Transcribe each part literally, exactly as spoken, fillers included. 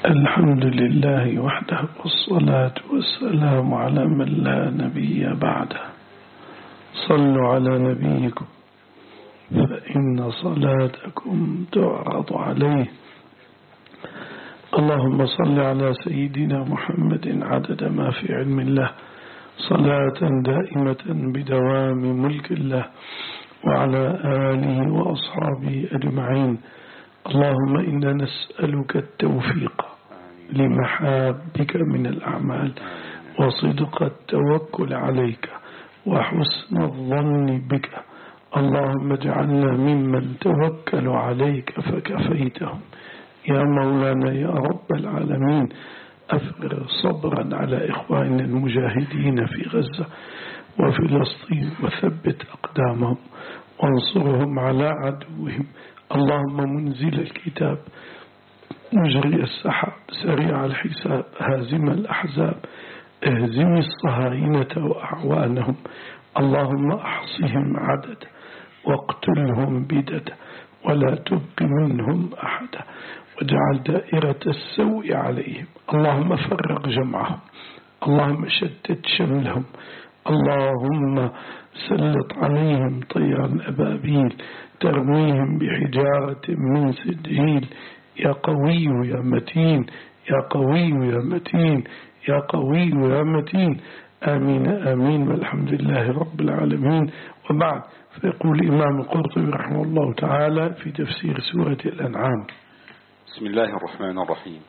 الحمد لله وحده، والصلاة والسلام على من لا نبي بعده. صلوا على نبيكم فإن صلاتكم تعرض عليه. اللهم صل على سيدنا محمد عدد ما في علم الله، صلاة دائمة بدوام ملك الله، وعلى آله وأصحابه أجمعين. اللهم إنا نسألك التوفيق لمحابك من الأعمال، وصدق التوكل عليك، وحسن الظن بك. اللهم اجعلنا ممن توكلوا عليك فكفيتهم. يا مولانا يا رب العالمين، أفرغ صبرا على إخواننا المجاهدين في غزة وفلسطين، وثبت أقدامهم وانصرهم على عدوهم. اللهم منزل الكتاب، مجري السحاب، سريع الحساب، هازم الأحزاب، اهزم الصهاينة وأعوانهم. اللهم أحصهم عدد واقتلهم بدد، ولا تبق منهم أحدا، واجعل دائرة السوء عليهم. اللهم فرق جمعهم، اللهم شتت شملهم، اللهم سلط عليهم طيرا أبابيل ترميهم بحجارة من سجيل. يا قوي يا متين، يا قوي يا متين، يا قوي يا متين. آمين آمين، والحمد لله رب العالمين. وبعد، فيقول الإمام القرطبي رحمه الله تعالى في تفسير سورة الأنعام: بسم الله الرحمن الرحيم.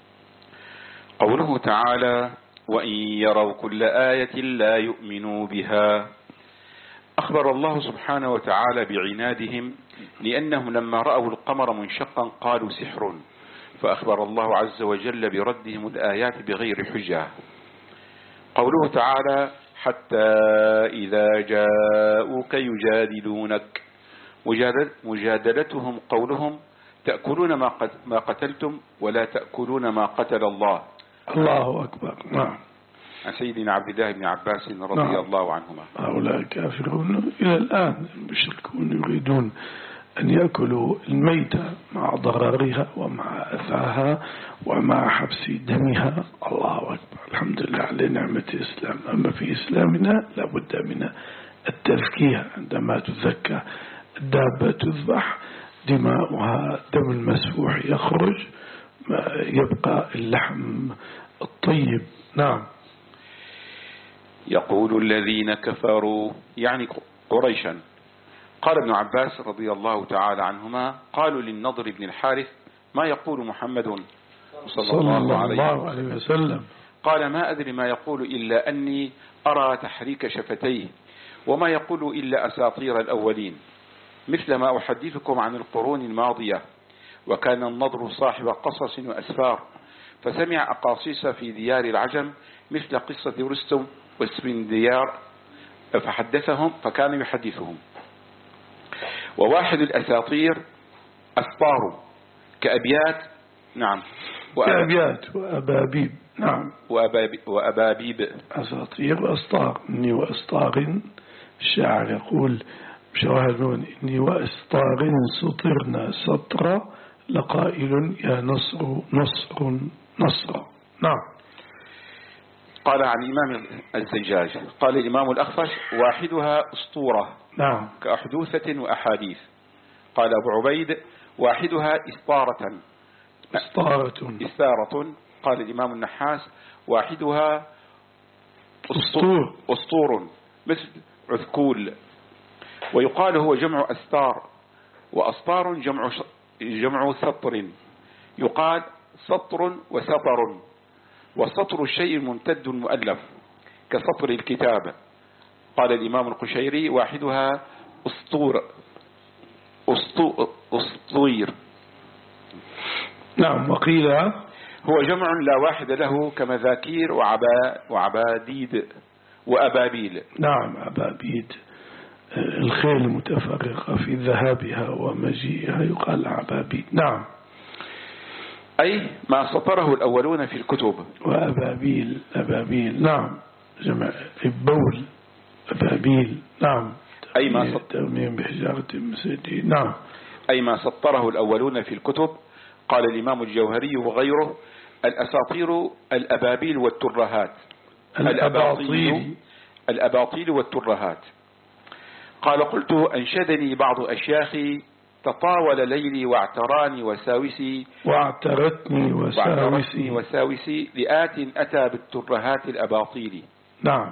قوله تعالى: وإن يروا كل آية لا يؤمنوا بها. أخبر الله سبحانه وتعالى بعنادهم، لأنهم لما رأوا القمر منشقا قالوا سحر، فأخبر الله عز وجل بردهم الآيات بغير حجة. قوله تعالى: حتى إذا جاءوك يجادلونك. مجادلتهم قولهم: تأكلون ما قتلتم ولا تأكلون ما قتل الله. الله أكبر. نعم. عن سيدنا عبد الله بن عباس رضي نعم. الله عنهما. هؤلاء كافرون إلى الآن، المشركون يريدون أن يأكلوا الميتة مع ضررها ومع أذاها ومع حبس دمها. الله أكبر. الحمد لله على نعمة الإسلام. أما في إسلامنا لابد من التذكية. عندما تذكى الدابة تذبح، دماؤها دم المسفوح يخرج، يبقى اللحم الطيب. نعم. يقول الذين كفروا، يعني قريشا. قال ابن عباس رضي الله تعالى عنهما: قالوا للنضر بن الحارث: ما يقول محمد صلى, صلى الله, الله عليه وسلم؟ قال: ما أدري ما يقول إلا أني أرى تحريك شفتيه، وما يقول إلا أساطير الأولين، مثل ما أحدثكم عن القرون الماضية. وكان النضر صاحب قصص وأسفار، فسمع أقاصيص في ديار العجم مثل قصة رستم واسفنديار، فحدثهم فكان يحدثهم. وواحد الأساطير أسطار كأبيات. نعم. كأبيات وأبابيب. نعم. وأبابيب, وأبابيب. أساطير وأسطار. إني وأسطار، الشاعر يقول بشواهدون: إني وأسطار سطرنا سطرا، لقائل يا نصر نصر نصر. نعم. قال عن الإمام الزجاج: قال الإمام الأخفش: واحدها أسطورة. نعم. كأحدوثة وأحاديث. قال أبو عبيد: واحدها إسطارة. إسطارة. إسطارة. قال الإمام النحاس: واحدها أسطور. أسطور مثل عذكول. ويقال هو جمع أستار، وأسطار جمع جمع سطر. يقال سطر وسطر، وسطر الشيء ممتد مؤلف كسطر الكتاب. قال الإمام القشيري: واحدها أسطور أسطوير. نعم. وقيل هو جمع لا واحد له، كمذاكير وعبا وعباديد وأبابيل. نعم. أبابيد الخيل متفرقة في ذهابها ومجيئها، يقال عبابيد. نعم. أي ما سطره الأولون في الكتب. وأبابيل. أبابيل. نعم. جمع البول. أبابيل. نعم. أي ما ترميم بحجارة مسجين. نعم. أي ما سطره الأولون في الكتب. قال الإمام الجوهري وغيره: الأساطير الأبابيل والترهات. الأباطيل الأباطيل والترهات. قال قلت أنشدني بعض أشياخي تطاول ليلي واعتراني وساوسي واعترتني وساوسي وساوسي لآت أتى بالترهات الأباطيل. نعم.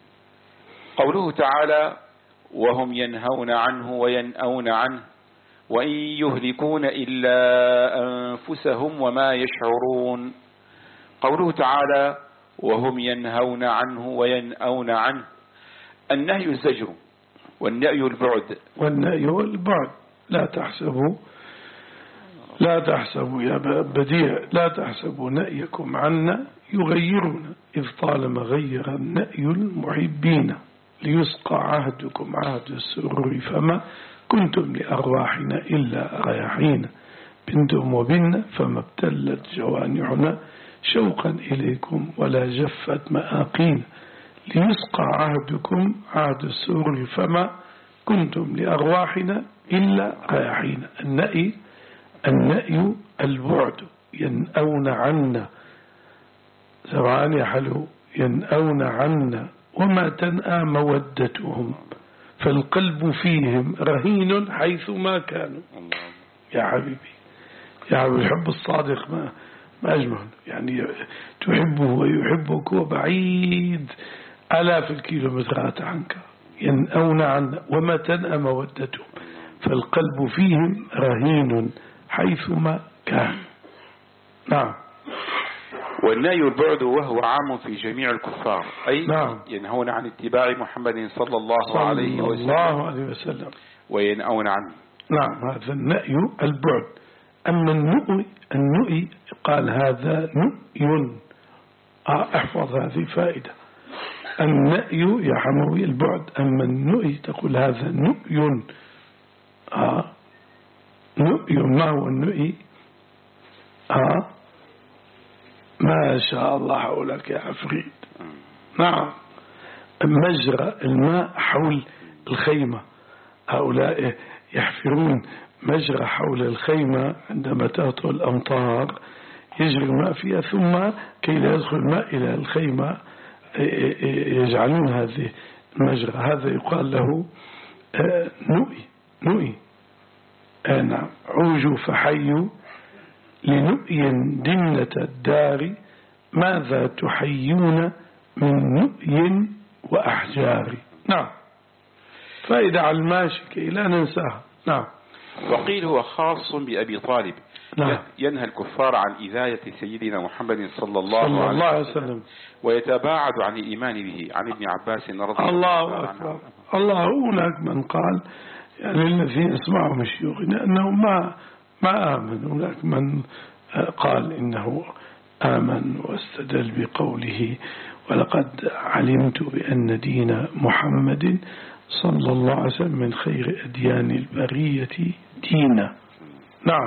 قوله تعالى وهم ينهون عنه وينأون عنه وإن يهلكون إلا أنفسهم وما يشعرون. قوله تعالى وهم ينهون عنه وينأون عنه، النهي الزجر والنأي البعد. والنأي البعد. لا تحسبوا لا تحسبوا يا بديع لا تحسبوا نأيكم عنا يغيرون إذ طالما غير النأي المحبين ليسقى عهدكم عهد السرور فما كنتم لأرواحنا إلا رياحين بنتم وبنا فما ابتلت جوانحنا شوقا إليكم ولا جفت مآقين ليسقى عهدكم عهد السرور فما كنتم لأرواحنا إلا رياحين. النأي النأي البعد. ينأون عنا سواء يحلو ينأون عنا وما تنأى مودتهم فالقلب فيهم رهين حيثما كانوا. يا حبيبي يا حبيبي الحب الصادق ما ما أجمل، يعني تحبه ويحبك وبعيد آلاف الكيلومترات عنك. ينأون عنا وما تنأى مودتهم فالقلب فيهم رهين حيثما كان. نعم. والنهي البعد وهو عام في جميع الكفار، أي نعم. ينهون عن اتباع محمد صلى الله صلى عليه وسلم, الله عليه وسلم وينأون عنه. نعم. هذا النأي البعد. أما النؤي النؤي قال هذا نؤي. آه احفظ هذه فائدة. النأي يا حموي البعد، أما النؤي تقول هذا نؤي. آه نؤي. ما هو النؤي؟ آه ما شاء الله حولك يا عفريت. نعم. مجرى الماء حول الخيمة. هؤلاء يحفرون مجرى حول الخيمة عندما تهطل الأمطار يجري الماء فيها، ثم كي لا يدخل الماء إلى الخيمة يجعلون هذه المجرى. هذا يقال له نؤي. نؤي. نعم. عوجوا فحيوا لنؤي دنة الدار ماذا تحيون من نؤي وأحجار. نعم. فائدة على الماشي كي لا ننساها. نعم. وقيل هو خاص بأبي طالب. نعم. ينهى الكفار عن إذاية سيدنا محمد صلى الله, صلى الله عليه وسلم, وسلم ويتباعد عن الإيمان به. عن ابن عباس رضي الله أكبر. الله. هناك من قال يعني الذين اسمعوا من شيوخنا أنه ما ما آمن. هناك من قال إنه آمن واستدل بقوله ولقد علمت بأن دين محمد صلى الله عليه وسلم من خير أديان البرية دينا. نعم.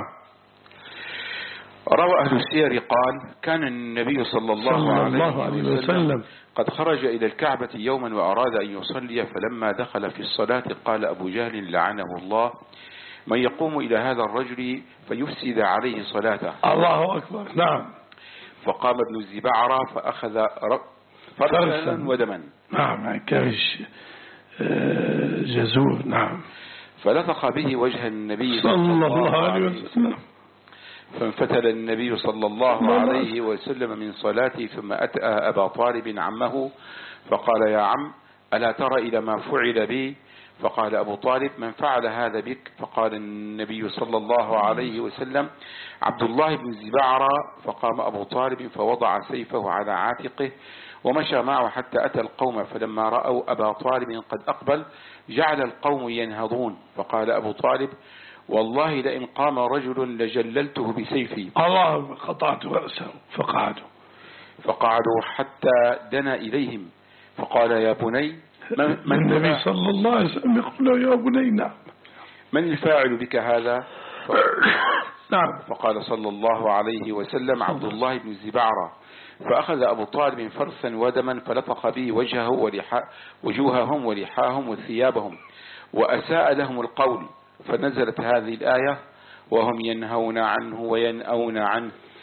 روى أهل السير قال كان النبي صلى الله, صلى الله عليه, عليه وسلم, وسلم قد خرج إلى الكعبة يوما وأراد أن يصلي، فلما دخل في الصلاة قال أبو جهل لعنه الله من يقوم إلى هذا الرجل فيفسد عليه صلاته. الله أكبر. نعم. فقام ابن الزبعرة فأخذ فرسا ودما. نعم. كرش جزور. نعم. فلطخ به وجه النبي صلى الله عليه وسلم فانفتل النبي صلى الله عليه وسلم من صلاته، ثم أتى أبا طالب عمه فقال يا عم ألا ترى إلى ما فعل بي؟ فقال أبو طالب من فعل هذا بك؟ فقال النبي صلى الله عليه وسلم عبد الله بن زبعرة. فقام أبو طالب فوضع سيفه على عاتقه ومشى معه حتى أتى القوم، فلما رأوا أبا طالب قد أقبل جعل القوم ينهضون. فقال أبو طالب والله لئن قام رجل لجللته بسيفي. الله. قطعت رأسه فقعدوا فقعدوا حتى دنا إليهم فقال يا بني من, من النبي صلى الله عليه وسلم يقول يا بني. نعم. من الفاعل بك هذا؟ نعم. فقال صلى الله عليه وسلم عبد الله بن الزبعرة. فأخذ أبو طالب فرسا ودما فلطخ به وجهه ولحا وجوههم ولحاهم وثيابهم وأساء لهم القول، فنزلت هذه الآية وهم ينهون عنه وينأون عنه.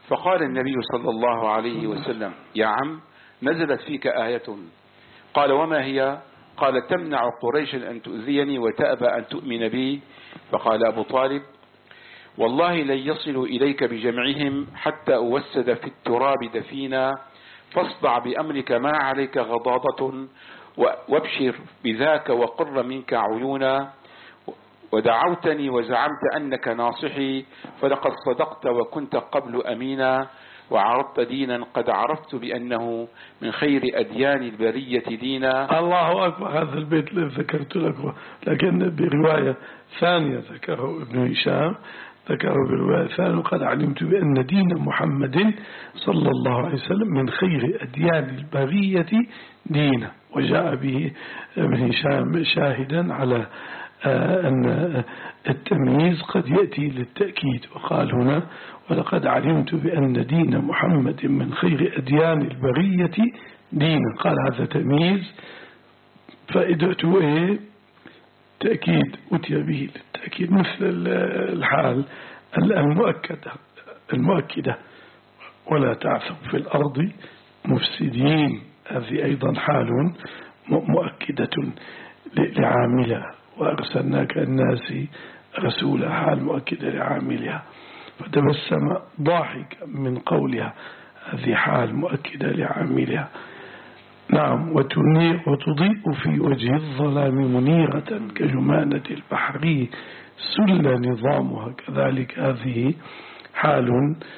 فقال النبي صلى الله عليه وسلم: يا عم، نزلت فيك آية. قال: وما هي؟ قال: تمنع قريشا أن تؤذيني وتأبى أن تؤمن بي. فقال أبو طالب: والله لن يصلوا إليك بجمعهم حتى أوسد في التراب دفينا، فاصدع بأمرك ما عليك غضاضة، وابشر بذاك وقر منك عيونا، ودعوتني وزعمت أنك ناصحي، فلقد صدقت وكنت قبل أمينا، وعرضت دينا قد عرفت بأنه من خير أديان البرية دينا. الله أكبر. هذا البيت اللي ذكرت لك، لكن برواية ثانية ذكره ابن هشام، ذكره برواية ثانية: قد علمت بأن دين محمد صلى الله عليه وسلم من خير أديان البرية دينا. وجاء به ابن هشام شاهدا على أن التمييز قد يأتي للتأكيد، وقال هنا: ولقد علمت بأن دين محمد من خير أديان البرية دينا. قال هذا تمييز فائدته إيه؟ تأكيد، أتي به للتأكيد، مثل الحال المؤكدة المؤكدة: ولا تعثوا في الأرض مفسدين. هذه أيضا حال مؤكدة لعاملها، وأرسلناك الناس رسولا، حال مؤكدة لعاملها. فتبسم ضاحك من قولها، هذه حال مؤكدة لعاملها. نعم. وتضيء في وجه الظلام منيرة كجمانة البحر سل نظامها، كذلك هذه حال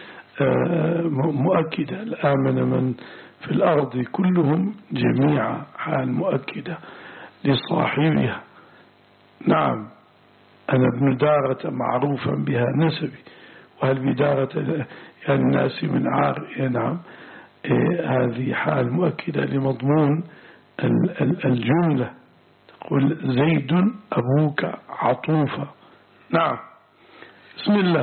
مؤكدة. الآمن من في الأرض كلهم جميعا، حال مؤكدة لصاحبها. نعم. أنا ابن دارة معروفا بها نسبي، وهل بدارة الناس من عار. نعم. إيه هذه حال مؤكدة لمضمون الجملة. تقول: زيد أبوك عطوفا. نعم. بسم الله.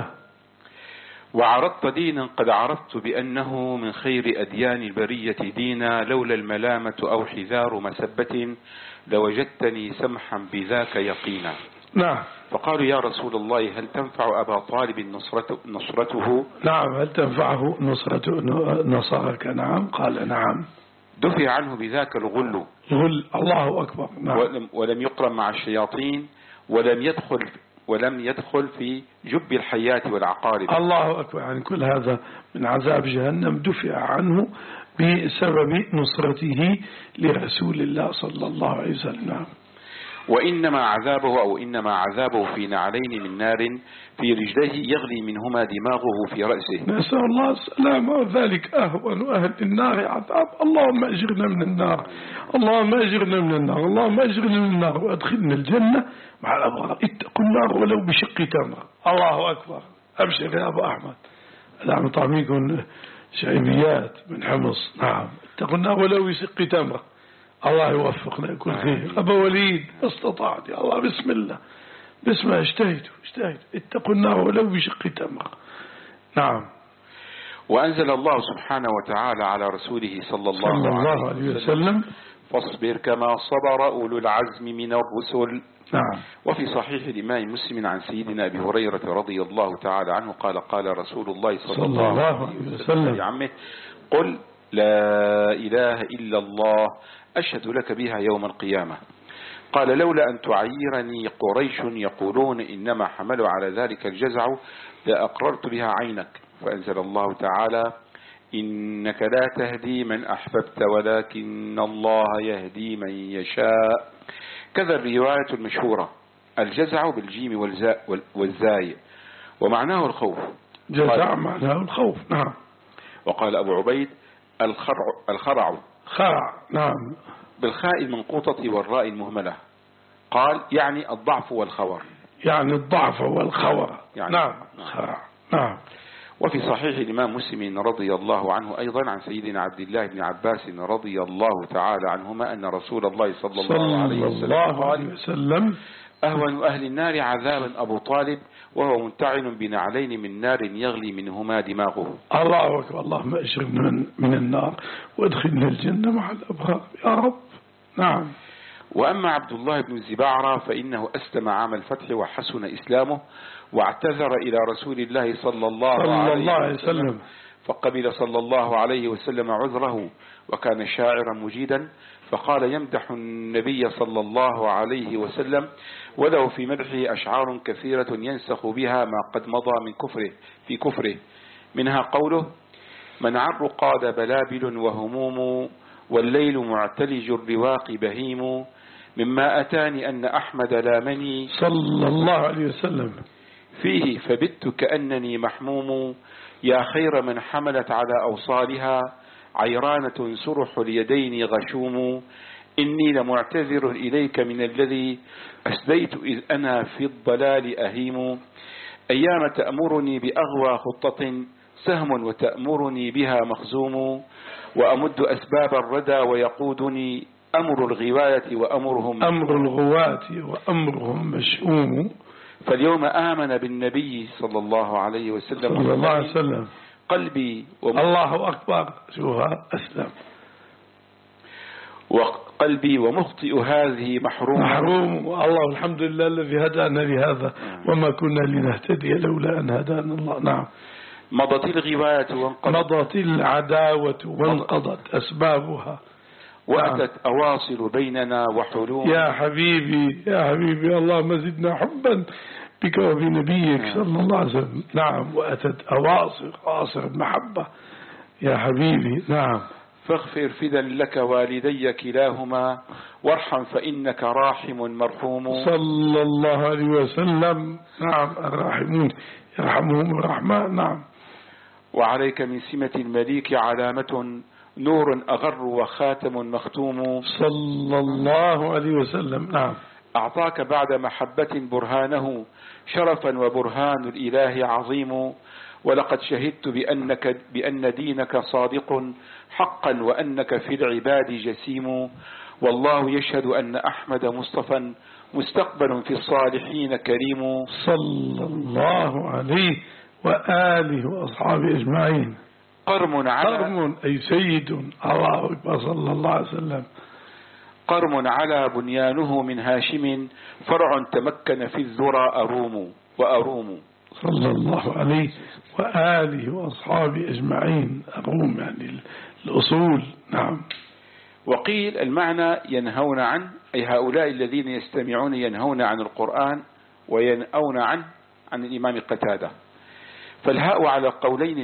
وعرضت دينا قد عرفت بأنه من خير أديان البرية دينا، لولا الملامة أو حذار مسبة لوجدتني سمحا بذاك يقينا. نعم. فقالوا: يا رسول الله، هل تنفع أبا طالب نصرته, نصرته؟ نعم. هل تنفعه نصرته نصرك؟ نعم. قال: نعم. دفع عنه بذاك الغل. غل. الله أكبر. نعم. ولم, ولم يقرن مع الشياطين، ولم يدخل ولم يدخل في جب الحيات والعقارب. الله أكبر. يعني كل هذا من عذاب جهنم دفع عنه بسبب نصرته لرسول الله صلى الله عليه وسلم. وإنما عذابه أو إنما عذابه في نعلين من نار في رجليه يغلي منهما دماغه في رأسه. نسأل الله السلامة، وذلك أهون أهل النار عذاب. اللهم أجرنا من النار، اللهم أجرنا من النار، اللهم أجرنا من النار وأدخلنا الجنة مع الأبرار. اتقوا النار ولو بشق تمرة. الله أكبر. أبشر يا أبو أحمد. نعم. طعميكم شعبيات من حمص. نعم. اتقوا النار ولو بشق تمرة. الله يوفقنا كل خير. أبا وليد استطعت يا الله. بسم الله. بسم الله. اجتهدوا اجتهدوا. اتقوا النار ولو بشق تمرة. نعم. وأنزل الله سبحانه وتعالى على رسوله صلى الله, صلى الله عليه وسلم: فاصبر كما صبر أولو العزم من الرسل. نعم. وفي صحيح الإمام مسلم عن سيدنا أبي هريرة رضي الله تعالى عنه قال: قال رسول الله صلى, صلى الله عليه وسلم لعمه: قل لا إله إلا الله أشهد لك بها يوم القيامة. قال: لولا أن تعيرني قريش يقولون إنما حملوا على ذلك الجزع لأقررت بها عينك. فأنزل الله تعالى: إنك لا تهدي من أحببت ولكن الله يهدي من يشاء. كذا الرواية المشهورة: الجزع بالجيم والزاء والزاي، ومعناه الخوف. جزع معناه الخوف. نعم. وقال أبو عبيد: الخرع, الخرع خرع. نعم. بالخاء المنقوطة والراء المهملة. قال: يعني الضعف والخور. يعني الضعف والخور. يعني نعم. خرع. نعم. وفي صحيح الإمام مسلم رضي الله عنه أيضا عن سيدنا عبد الله بن عباس رضي الله تعالى عنهما أن رسول الله صلى الله عليه وسلم قال: أهون أهل النار عذابا أبو طالب، وهو منتعن بنعلين من نار يغلي منهما دماغه. الله أكبر. اللهم أجرنا من, من النار وادخلنا الجنة مع الأبرار يا رب. نعم. وأما عبد الله بن الزباعرة فإنه أسلم عام الفتح وحسن إسلامه، واعتذر إلى رسول الله صلى الله, صلى عليه, الله عليه وسلم، فقبل صلى الله عليه وسلم عذره، وكان شاعرا مجيدا، فقال يمدح النبي صلى الله عليه وسلم، وله في مدحه أشعار كثيرة ينسخ بها ما قد مضى من كفره في كفره، منها قوله: من عر قاد بلابل وهموم، والليل معتلج الرواق بهيم، مما أتاني أن أحمد لامني صلى الله عليه وسلم فيه فبت كأنني محموم، يا خير من حملت على أوصالها، عيرانة سرح اليدين غشوم، إني لمعتذر إليك من الذي أسديت إذ أنا في الضلال أهيم، أيام تأمرني بأغوى خطة سهم وتأمرني بها مخزوم، وأمد أسباب الردى ويقودني أمر الغواية وأمرهم أمر الغواة وأمرهم مشؤوم، فاليوم آمن بالنبي صلى الله عليه وسلم صلى الله عليه وسلم قلبي وم... الله أكبر. شوها أسلم. وقلبي ومخطئ هذه محروم محروم. الله الحمد لله الذي هدانا لهذا وما كنا لنهتدي لولا أن هدانا الله. نعم. مضت الغواية وانقضت مضت العداوة وانقضت أسبابها، وأتت أواصل بيننا وحلوم. يا حبيبي يا حبيبي اللهم زدنا حبا بك وبنبيك صلى الله عليه وسلم. نعم. وأتت أواصر أواصر المحبة يا حبيبي. نعم. فاغفر فدا لك والدي كلاهما، وارحم فإنك راحم مرحوم. صلى الله عليه وسلم. نعم. الراحمون يرحمهم الرحمن. نعم. وعليك من سمة المليك علامة، نور أغر وخاتم مختوم. صلى الله عليه وسلم. نعم. أعطاك بعد محبة برهانه، شرفا وبرهان الإله عظيم، ولقد شهدت بأنك بأن دينك صادق حقا، وأنك في العباد جسيم، والله يشهد أن أحمد مصطفى مستقبل في الصالحين كريم. صلى الله عليه وآله وأصحابه أجمعين. قرم على قرم أي سيد. الله أكبر. صلى الله عليه وسلم. قرم على بنيانه من هاشم، فرع تمكن في الذرى أروم وأروم. صلى الله عليه وآله وأصحابه أجمعين. أروم يعني الأصول. نعم. وقيل المعنى ينهون عنه، أي هؤلاء الذين يستمعون ينهون عن القرآن وينأون عنه، عن الإمام قتادة. فالهاء على قولين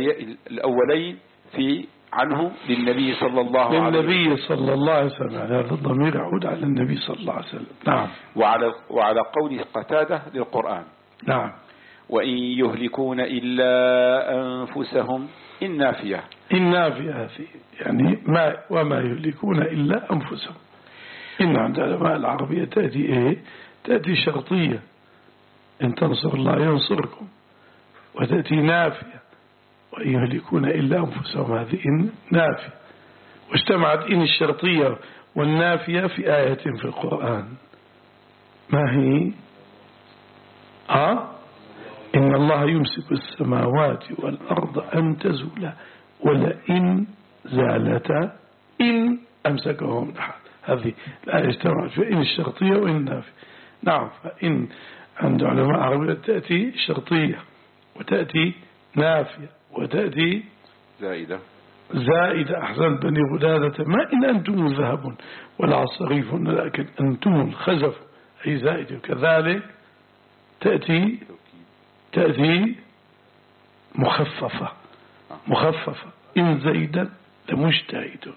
الأولين في عنه للنبي صلى الله عليه وسلم. للنبي صلى الله عليه وسلم. هذا الضمير يعود على النبي صلى الله عليه وسلم. نعم. وعلى وعلى قول قتادة للقرآن. نعم. وإن يهلكون إلا أنفسهم. النافية. النافية يعني ما وما يهلكون إلا أنفسهم. إن عند علماء العربية تأتي إيه؟ تأتي شرطية، إن تنصر الله ينصركم، وتأتي نافية، وإن يهلكون إلا أنفسهم. هذه إن نافية، واجتمعت إن الشرطية والنافية في آية في القرآن. ما هي؟ آه؟ إن الله يمسك السماوات والأرض أن تزولا ولئن زالتا إن أمسكهم أحد. هذه الآية اجتمعت في إن الشرطية وإن النافية. نعم. فإن عند علماء عربية تأتي شرطية وتأتي نافية وتأتي زائدة. زائدة. أحسن بني غدادة ما إن أنتم ذهب ولا صريف لكن أنتم الخزف أي زائدة. كذلك تأتي تأتي مخففة مخففة إن زيدا لمجتهد.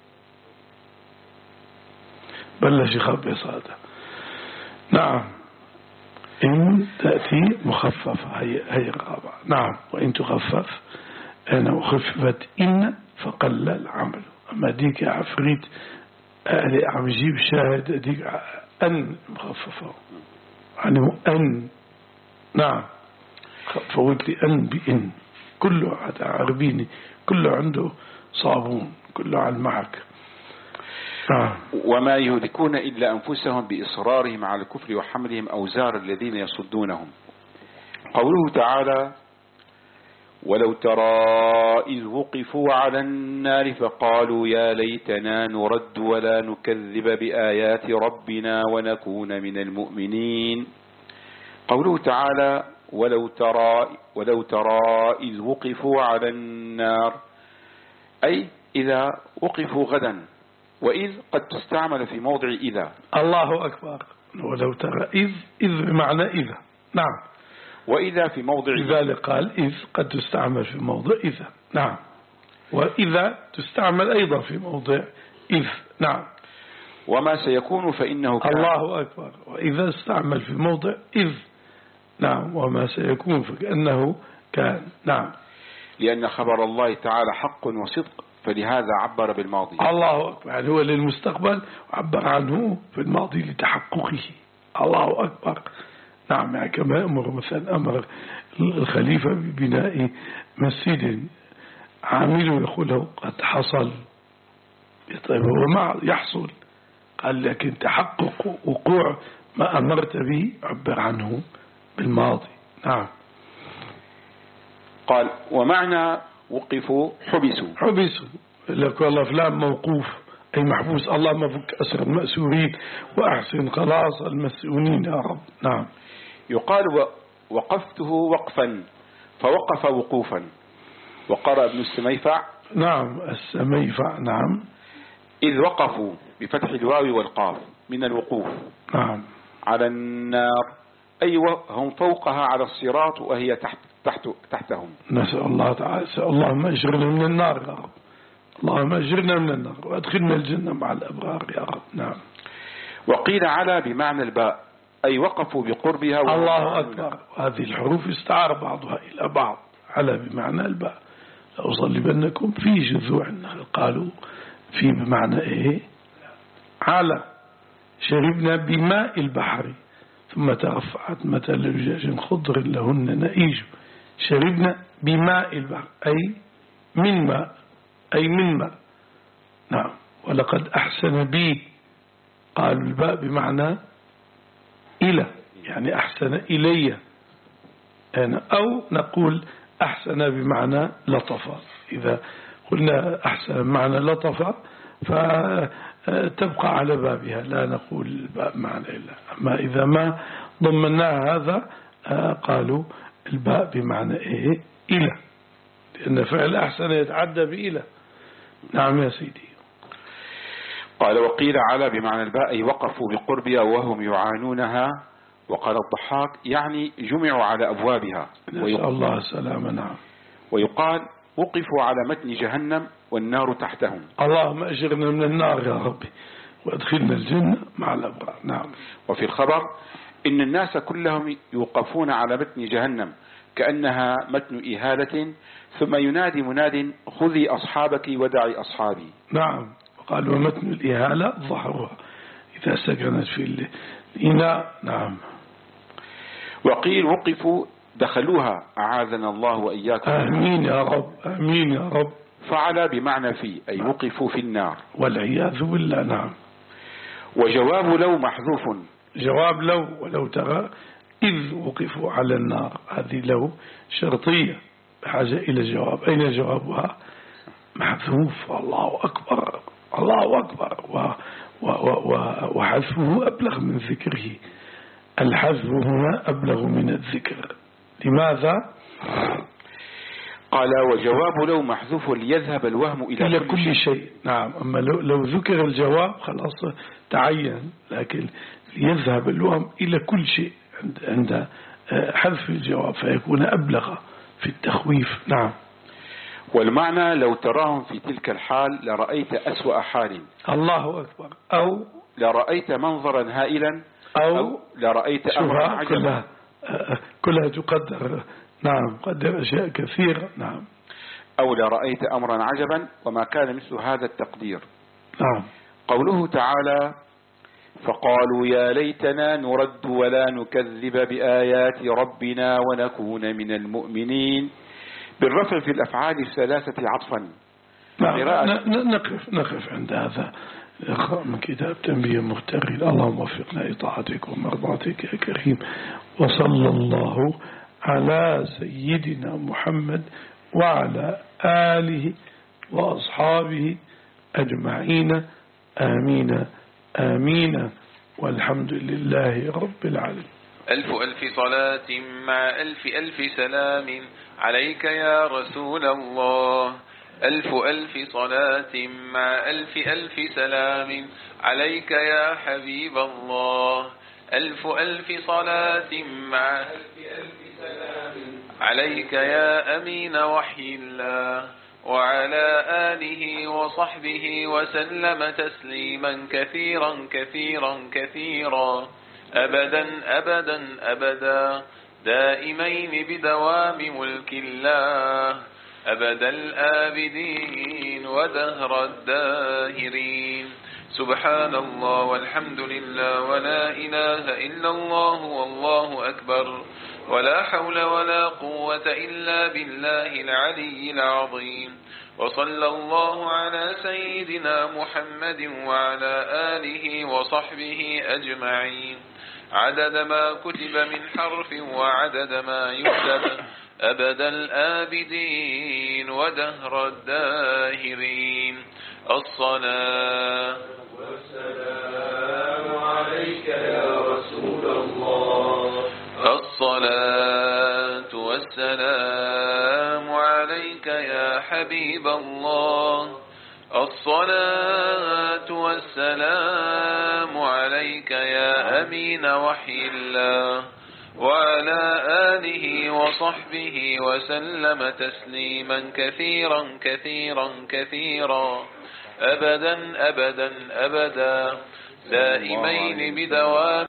بلش يخبي صادة. نعم. إن تأتي مخففة هي هي الرابعة. نعم. وإن تخفف أنا خففت إن فقل العمل. أما ديك عفريت أهلي عم يجيب شاهد ديك أن مخففة يعني أن. نعم. فوت لي أن بإن. كله عربيني، كله عنده صابون، كله على المعك. آه. وما يهلكون إلا أنفسهم بإصرارهم على الكفر وحملهم أوزار الذين يصدونهم. قوله تعالى: ولو ترى إذ وقفوا على النار فقالوا يا ليتنا نرد ولا نكذب بآيات ربنا ونكون من المؤمنين. قوله تعالى: ولو ترى, ولو ترى إذ وقفوا على النار، أي إذا وقفوا غدا. وإذ قد تستعمل في موضع إذا. الله أكبر. ولو ترى إذ، إذ بمعنى إذا. نعم. وإذا في موضع لذلك قال إذ قد تستعمل في موضع إذا. نعم. وإذا تستعمل أيضا في موضع إذ. نعم. وما سيكون فإنه كان. الله أكبر. وإذا استعمل في موضع إذ. نعم. وما سيكون فكأنه كان. نعم. لأن خبر الله تعالى حق وصدق، فلهذا عبر بالماضي. الله أكبر. يعني هو للمستقبل وعبر عنه في الماضي لتحققه. الله أكبر. نعم. يعني كما أمر مثلا أمر الخليفة ببناء مسجد، عامله يقول له قد حصل. طيب هو ما يحصل، قال لكن تحقق وقوع ما أمرت به عبر عنه بالماضي. نعم. قال ومعنى وقفوا حبسوا. حبسوا لك والله فلان موقوف أي محبوس. اللهم فك أسر المأسورين وأحسن خلاص المسؤولين يا رب. نعم. يقال وقفته وقفا فوقف وقوفا. وقرأ ابن السميفع. نعم. السميفع. نعم. إذ وقفوا بفتح الواو والقاف من الوقوف. نعم. على النار، أي هم فوقها على الصراط وهي تحت تحت تحتهم. نسأل الله تعالى. اللهم أجرنا من النار يا رب. اللهم أجرنا من النار وأدخلنا الجنة مع الأبرار يا رب. نعم. وقيل على بمعنى الباء، أي وقفوا بقربها. الله أكبر. هذه الحروف استعار بعضها إلى بعض. على بمعنى الباء. لأصلبنكم في جذوع النخل. قالوا في بمعنى إيه؟ على. شربنا بماء البحر ثم ترفعت مثل لجاج خضر لهن نئيج. شربنا بماء البحر أي من ماء، أي من ماء. نعم. ولقد أحسن بي. قال الباء بمعنى إلى، يعني أحسن إلي أنا، أو نقول أحسن بمعنى لطف. إذا قلنا أحسن بمعنى لطف فتبقى على بابها، لا نقول الباء معنى إلا. أما إذا ما ضمناها هذا قالوا الباء بمعنى إيه؟ إلى، لأن فعل أحسن يتعدى بإلى. نعم يا سيدي. قال وقيل على بمعنى الباء، أي وقفوا بقربها وهم يعانونها. وقال الضحاك يعني جمعوا على أبوابها. نسأل الله السلامة. نعم. ويقال وقفوا على متن جهنم والنار تحتهم. اللهم أجرنا من النار يا ربي وادخلنا الجنة مع الأبرار. نعم. وفي الخبر إن الناس كلهم يوقفون على متن جهنم كأنها متن إهالة، ثم ينادي مناد خذي أصحابك ودعي أصحابي. نعم. وقال ومتن الإهالة ظهرها إذا سكنت في الإناء. نعم. وقيل وقفوا دخلوها أعاذنا الله وإياكم. آمين يا رب. آمين يا رب. فعل بمعنى في، أي وقفوا في النار والعياذ بالله. نعم. وجواب لو محذوف. جواب لو. ولو ترى إذ وقفوا على النار، هذه لو شرطية بحاجة إلى جواب. أين جوابها؟ محذوف. الله أكبر. الله أكبر. وحذفه أبلغ من ذكره. الحذف هنا أبلغ من الذكر. لماذا؟ قال وجواب لو محذوف ليذهب الوهم إلى, إلى كل, كل شيء. شيء. نعم. أما لو, لو ذكر الجواب خلاص تعين، لكن ليذهب الوهم إلى كل شيء عند, عند حذف الجواب فيكون أبلغ في التخويف. نعم. والمعنى لو تراهم في تلك الحال لرأيت أسوأ حال. الله أكبر. أو لرأيت منظرا هائلا، أو, أو لرأيت أمرا عجبا. كلها, كلها تقدر. نعم. قدر أشياء كثيرة. نعم. أو لرأيت أمرا عجبا، وما كان مثل هذا التقدير. نعم. قوله تعالى فقالوا يا ليتنا نرد ولا نكذب بآيات ربنا ونكون من المؤمنين، بالرفع في الأفعال الثلاثة عطفا. نعم. نقف نقف عند هذا من كتاب تنبيه مخترين. اللهم وفقنا إطاعتك ومرضاتك يا كريم. وصلى الله على سيدنا محمد وعلى آله وأصحابه أجمعين. آمين آمين والحمد لله رب العالمين. ألف ألف صلاة مع ألف ألف سلام عليك يا رسول الله. ألف ألف صلاة مع ألف ألف سلام عليك يا حبيب الله. ألف ألف صلاة مع ألف ألف سلام عليك يا أمين وحي الله، وعلى آله وصحبه وسلم تسليما كثيرا كثيرا كثيرا أبدا أبدا أبدا دائمين بدوام ملك الله أبد الآبدين ودهر الداهرين. سبحان الله والحمد لله ولا إله إلا الله والله أكبر، ولا حول ولا قوة إلا بالله العلي العظيم. وصلى الله على سيدنا محمد وعلى آله وصحبه أجمعين عدد ما كتب من حرف وعدد ما يكتب أبد الآبدين ودهر الداهرين. الصلاة والسلام عليك يا رسول الله. الصلاة والسلام عليك يا حبيب الله. الصلاة والسلام عليك يا أمين وحي الله، وعلى آله وصحبه وسلم تسليما كثيرا كثيرا كثيرا أبدا أبدا أبدا دائمين بدوام